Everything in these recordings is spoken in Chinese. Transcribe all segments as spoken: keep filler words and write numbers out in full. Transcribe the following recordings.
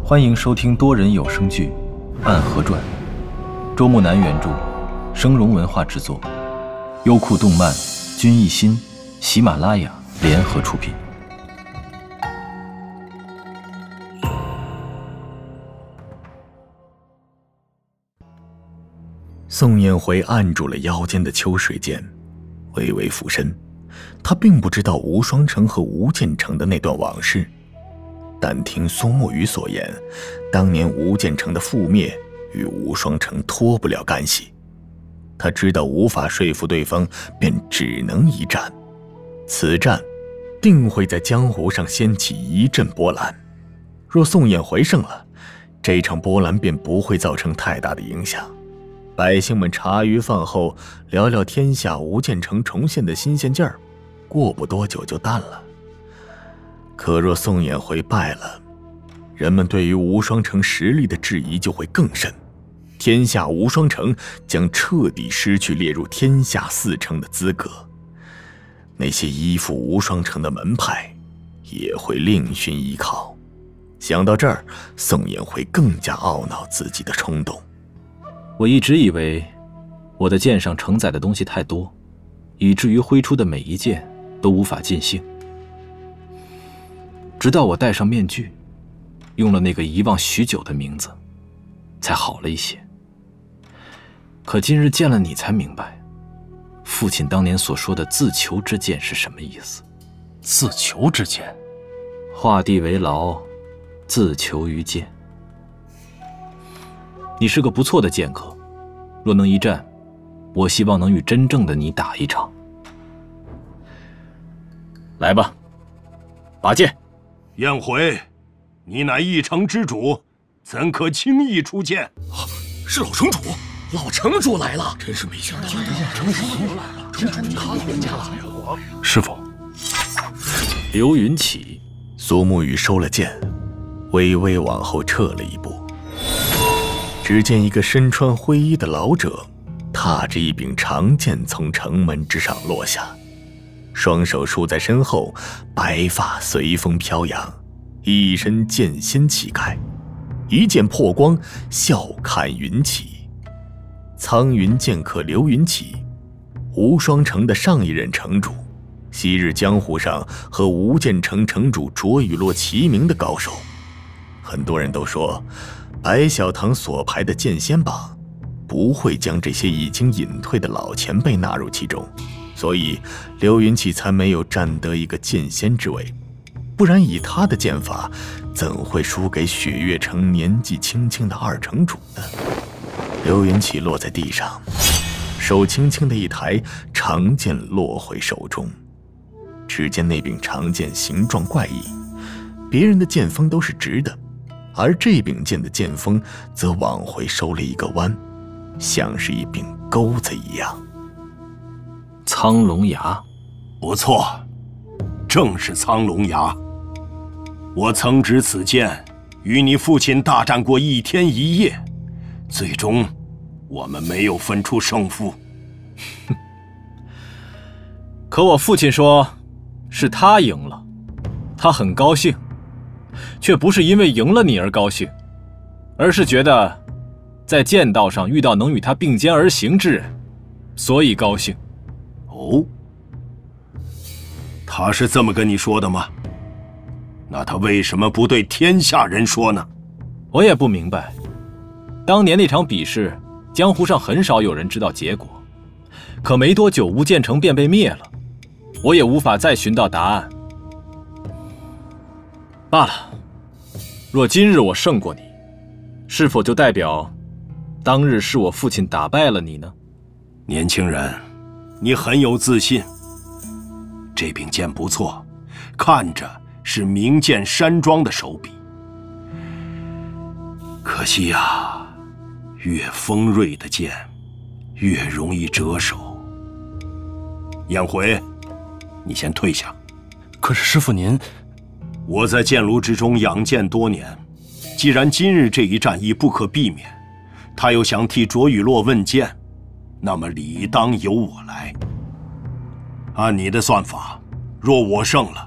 欢迎收听多人有声剧《暗河传》，周木南原著，声荣文化制作，优酷动漫、君艺新、喜马拉雅联合出品。 宋彦辉按住了腰间的秋水剑，微微俯身。他并不知道吴双成和吴建成的那段往事，但听苏沐雨所言，当年吴建成的覆灭与吴双成脱不了干系。他知道无法说服对方，便只能一战。此战定会在江湖上掀起一阵波澜。若宋彦辉胜了，这场波澜便不会造成太大的影响。百姓们茶余饭后聊聊天下吴建成重现的新鲜劲儿，过不多久就淡了。可若宋彦辉败了，人们对于吴双成实力的质疑就会更深，天下吴双成将彻底失去列入天下四城的资格。那些依附吴双成的门派也会另寻依靠。想到这儿，宋彦辉更加懊恼自己的冲动。 我一直以为我的剑上承载的东西太多，以至于挥出的每一剑都无法尽兴。直到我戴上面具，用了那个遗忘许久的名字，才好了一些。可今日见了你才明白，父亲当年所说的自求之剑是什么意思。 自求之剑， 画地为牢，自求于剑。你是个不错的剑客，若能一战，我希望能与真正的你打一场。来吧，拔剑。 彦辉，你乃一城之主，怎可轻易出剑？ 啊，是老城主，老城主来了，真是没想到，城主来了，城主他回家了。师父， 刘云起。 苏沐雨收了剑，微微往后撤了一步。只见一个身穿灰衣的老者，踏着一柄长剑从城门之上落下，双手束在身后，白发随风飘扬，一身剑仙气概，一剑破光，笑看云起。苍云剑客刘云起，吴双成的上一任城主，昔日江湖上和吴建成城主卓雨落齐名的高手。很多人都说白小堂所排的剑仙榜不会将这些已经隐退的老前辈纳入其中，所以刘云起才没有占得一个剑仙之位。不然以他的剑法，怎会输给雪月城年纪轻轻的二城主呢？刘云起落在地上，手轻轻的一抬，长剑落回手中。只见那柄长剑形状怪异，别人的剑锋都是直的，而这柄剑的剑锋则往回收了一个弯，像是一柄钩子一样。 苍龙牙， 不错，正是苍龙牙。我曾执此剑与你父亲大战过一天一夜，最终我们没有分出胜负。 可我父亲说是他赢了，他很高兴，却不是因为赢了你而高兴，而是觉得在剑道上遇到能与他并肩而行之人，所以高兴。 哦，他是这么跟你说的吗？那他为什么不对天下人说呢？ 我也不明白，当年那场比试，江湖上很少有人知道结果，可没多久吴建成便被灭了，我也无法再寻到答案。罢了，若今日我胜过你，是否就代表当日是我父亲打败了你呢？ 年轻人，你很有自信。这柄剑不错，看着是名剑山庄的手笔。可惜呀，越锋锐的剑，越容易折手。彦辉，你先退下。 可是师父您…… 我在剑炉之中养剑多年，既然今日这一战已不可避免，他又想替卓雨落问剑，那么理当由我来。按你的算法，若我胜了，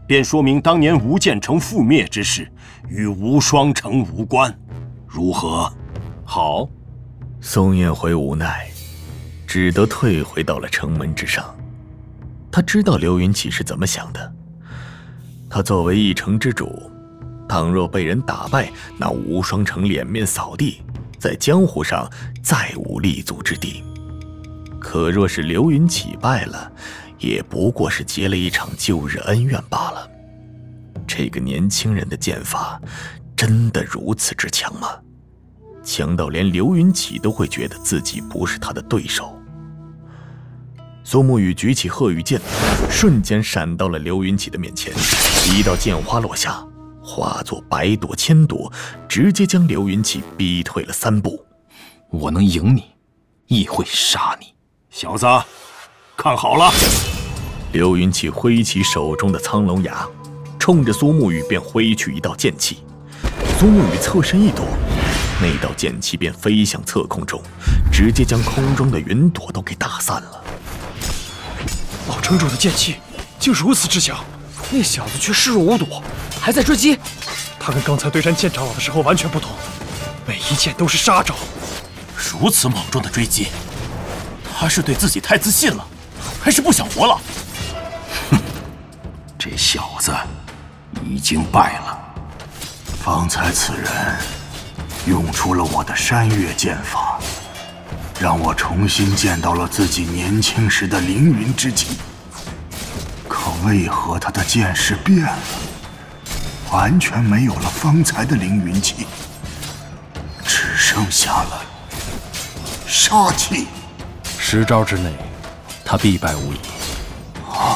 便说明当年吴建城覆灭之事与无双城无关，如何？ 好。 宋彦辉无奈，只得退回到了城门之上。他知道刘云起是怎么想的。他作为一城之主，倘若被人打败，那无双城脸面扫地，在江湖上再无立足之地。可若是刘云起败了，也不过是结了一场旧日恩怨罢了。这个年轻人的剑法真的如此之强吗？强到连刘云起都会觉得自己不是他的对手。苏沐雨举起鹤羽剑，瞬间闪到了刘云起的面前，一道剑花落下，化作百朵千朵，直接将刘云起逼退了三步。 我能赢你，亦会杀你。 小子，看好了！ 刘云起挥起手中的苍龙牙，冲着苏沐雨便挥去一道剑气。苏沐雨侧身一躲，那道剑气便飞向侧空中，直接将空中的云朵都给打散了。 老城主的剑气竟如此之强，那小子却视若无睹，还在追击。他跟刚才对战剑长老的时候完全不同，每一剑都是杀招。 如此莽撞的追击，他是对自己太自信了，还是不想活了？ 哼，这小子已经败了。 方才此人用出了我的山岳剑法，让我重新见到了自己年轻时的凌云之气。可为何他的剑势变了，完全没有了方才的凌云气，只剩下了杀气。 十招之内，他必败无疑。 啊！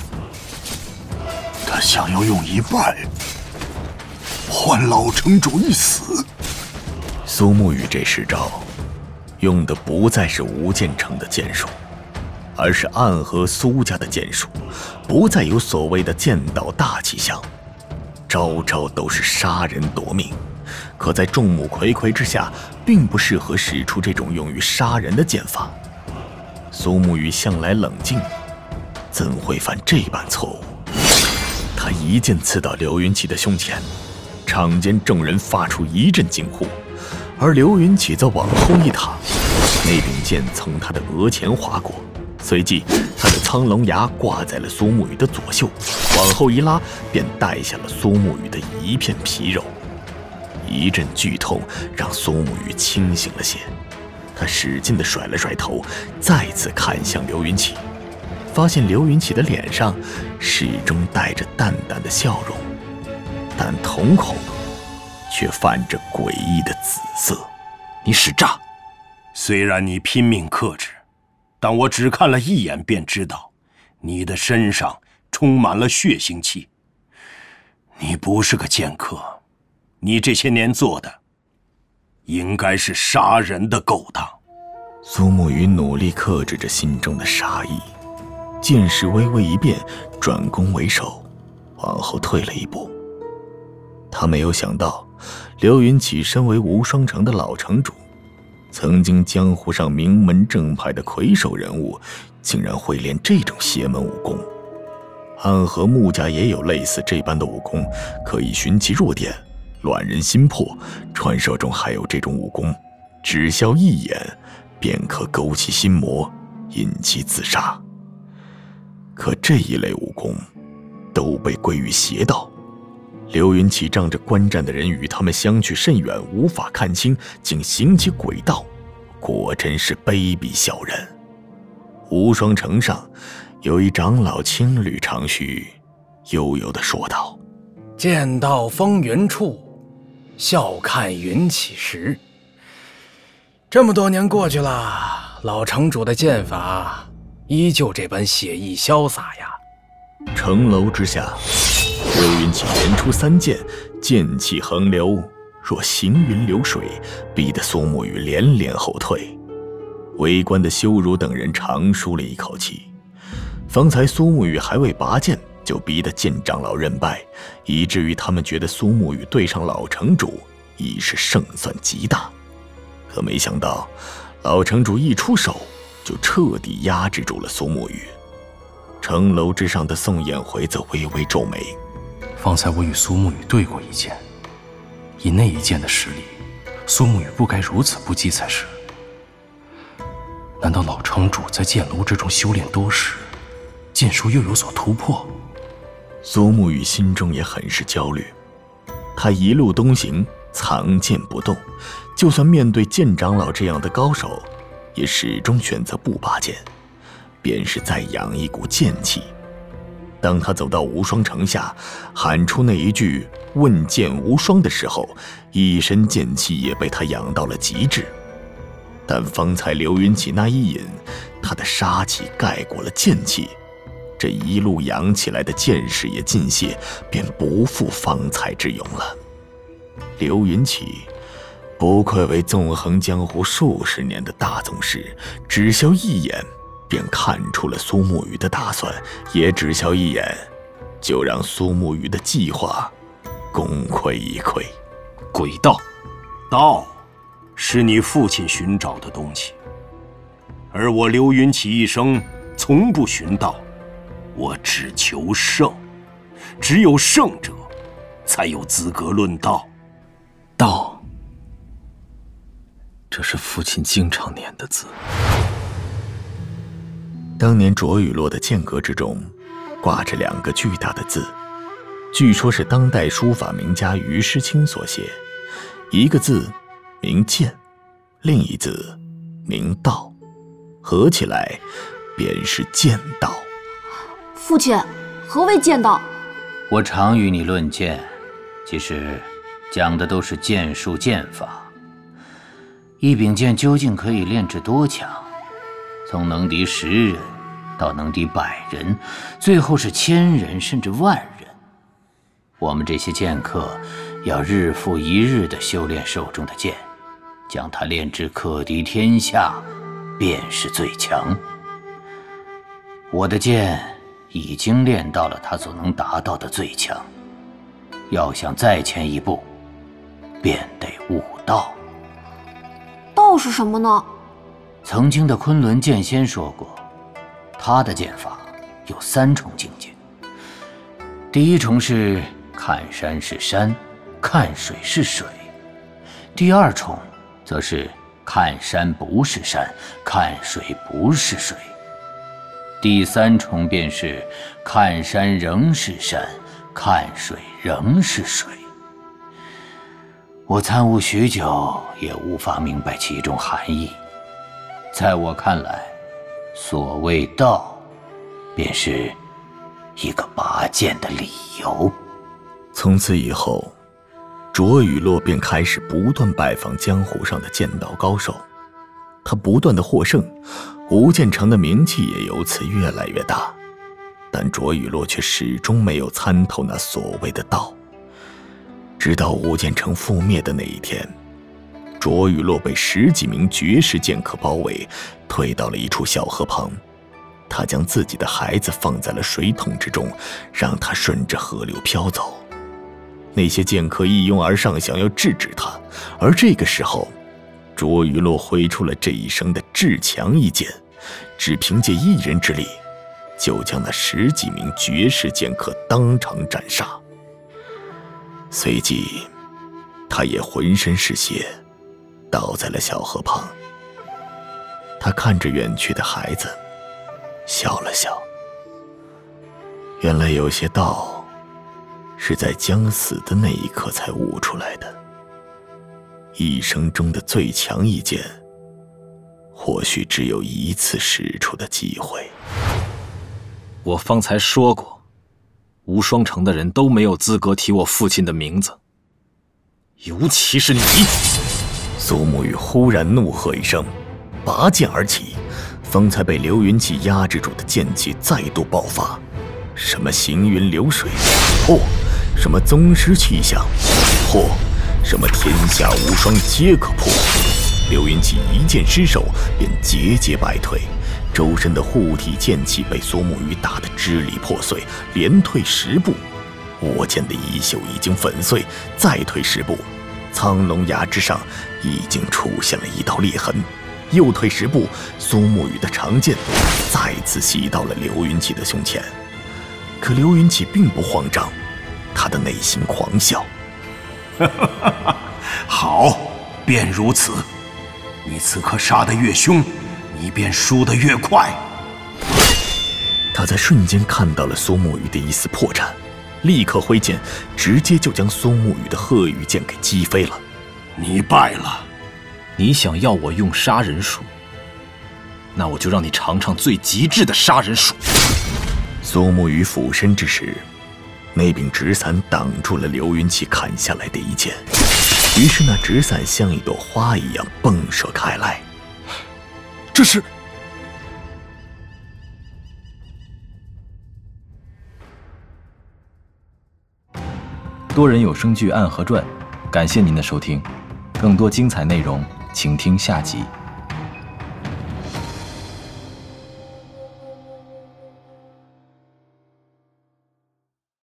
他想要用一败换老城主一死。 苏沐雨这十招用的不再是吴建城的剑术，而是暗合苏家的剑术，不再有所谓的剑道大气象，招招都是杀人夺命。可在众目睽睽之下，并不适合使出这种用于杀人的剑法。苏沐雨向来冷静，怎会犯这般错误？他一剑刺到刘云起的胸前，场间众人发出一阵惊呼，而刘云起则往后一躺，那柄剑从他的额前划过，随即他的苍龙牙挂在了苏沐雨的左袖，往后一拉，便带下了苏沐雨的一片皮肉。一阵剧痛让苏沐雨清醒了些，他使劲地甩了甩头，再次看向刘云起，发现刘云起的脸上始终带着淡淡的笑容，但瞳孔却泛着诡异的紫色。 你使诈！ 虽然你拼命克制，但我只看了一眼便知道，你的身上充满了血腥气。你不是个剑客，你这些年做的应该是杀人的勾当。 苏沐雨努力克制着心中的杀意，剑势微微一变，转攻为守，往后退了一步。他没有想到，刘云起身为无双城的老城主，曾经江湖上名门正派的魁首人物，竟然会练这种邪门武功。暗河穆家也有类似这般的武功，可以寻其弱点，乱人心魄。传说中还有这种武功，只消一眼便可勾其心魔，引其自杀。可这一类武功都被归于邪道。刘云起仗着观战的人与他们相距甚远，无法看清，竟行起诡道，果真是卑鄙小人。无双城上有一长老青缕长须，悠悠地说道： 剑到风云处，笑看云起时。这么多年过去了，老城主的剑法依旧这般写意潇洒呀。 城楼之下，刘云起连出三剑，剑气横流，若行云流水，逼得苏沐雨连连后退。围观的修儒等人长舒了一口气。方才苏沐雨还未拔剑，就逼得剑长老认败，以至于他们觉得苏沐雨对上老城主已是胜算极大。可没想到，老城主一出手就彻底压制住了苏沐雨。 城楼之上的宋衍回则微微皱眉。 方才我与苏沐雨对过一剑，以那一剑的实力，苏沐雨不该如此不济才是。难道老城主在剑炉之中修炼多时，剑术又有所突破？ 苏沐雨心中也很是焦虑，他一路东行，藏剑不动，就算面对剑长老这样的高手，也始终选择不拔剑，便是在养一股剑气。当他走到无双城下，喊出那一句“问剑无双”的时候，一身剑气也被他养到了极致。但方才刘云起那一引，他的杀气盖过了剑气，这一路养起来的剑势也尽泄，便不复方才之勇了。刘云起不愧为纵横江湖数十年的大宗师，只消一眼便看出了苏沐雨的打算，也只消一眼就让苏沐雨的计划功亏一篑。 鬼道， 道是你父亲寻找的东西，而我刘云起一生从不寻道，我只求胜，只有胜者才有资格论道。 道，这是父亲经常念的字。 当年卓雨落的剑阁之中，挂着两个巨大的字，据说是当代书法名家于师清所写，一个字名剑，另一字名道，合起来便是剑道。 父亲，何为剑道？ 我常与你论剑，其实讲的都是剑术剑法。一柄剑究竟可以炼至多强？从能敌十人到能敌百人，最后是千人甚至万人。我们这些剑客要日复一日地修炼手中的剑，将它炼至可敌天下，便是最强。我的剑已经练到了他所能达到的最强，要想再前一步，便得悟道。 道是什么呢？ 曾经的昆仑剑仙说过，他的剑法有三重境界。第一重是看山是山，看水是水；第二重则是看山不是山，看水不是水；第三重便是看山仍是山，看水仍是水。我参悟许久，也无法明白其中含义。在我看来，所谓道，便是一个拔剑的理由。 从此以后，卓雨落便开始不断拜访江湖上的剑道高手，他不断的获胜，无剑城的名气也由此越来越大。但卓雨落却始终没有参透那所谓的道。直到无剑城覆灭的那一天，卓雨落被十几名绝世剑客包围，退到了一处小河旁。他将自己的孩子放在了水桶之中，让他顺着河流飘走。那些剑客一拥而上，想要制止他，而这个时候，卓雨落挥出了这一生的至强一剑，只凭借一人之力，就将那十几名绝世剑客当场斩杀。随即，他也浑身是血，倒在了小河旁。他看着远去的孩子，笑了笑。原来有些道，是在将死的那一刻才悟出来的。一生中的最强一剑，或许只有一次使出的机会。 我方才说过，无双城的人都没有资格提我父亲的名字，尤其是你。 苏沐雨忽然怒喝一声，拔剑而起，方才被刘云气压制住的剑气再度爆发。什么行云流水，或什么宗师气象，或什么天下无双皆可破。刘云气一剑失手，便节节败退，周身的护体剑气被苏沐雨打得支离破碎，连退十步，握剑的衣袖已经粉碎，再退十步，苍龙崖之上已经出现了一道裂痕， 又退十步，苏沐雨的长剑再次袭到了刘云起的胸前。可刘云起并不慌张，他的内心狂笑。 好，便如此。你此刻杀得越凶，你便输得越快。 他在瞬间看到了苏沐雨的一丝破绽，立刻挥剑，直接就将苏沐雨的鹤羽剑给击飞了。 你败了。 你想要我用杀人术，那我就让你尝尝最极致的杀人术。 苏沐雨俯身之时，那柄纸伞挡住了刘云起砍下来的一剑，于是那纸伞像一朵花一样迸射开来。 这是…… 多人有声剧《暗河传》，感谢您的收听，更多精彩内容，请听下集。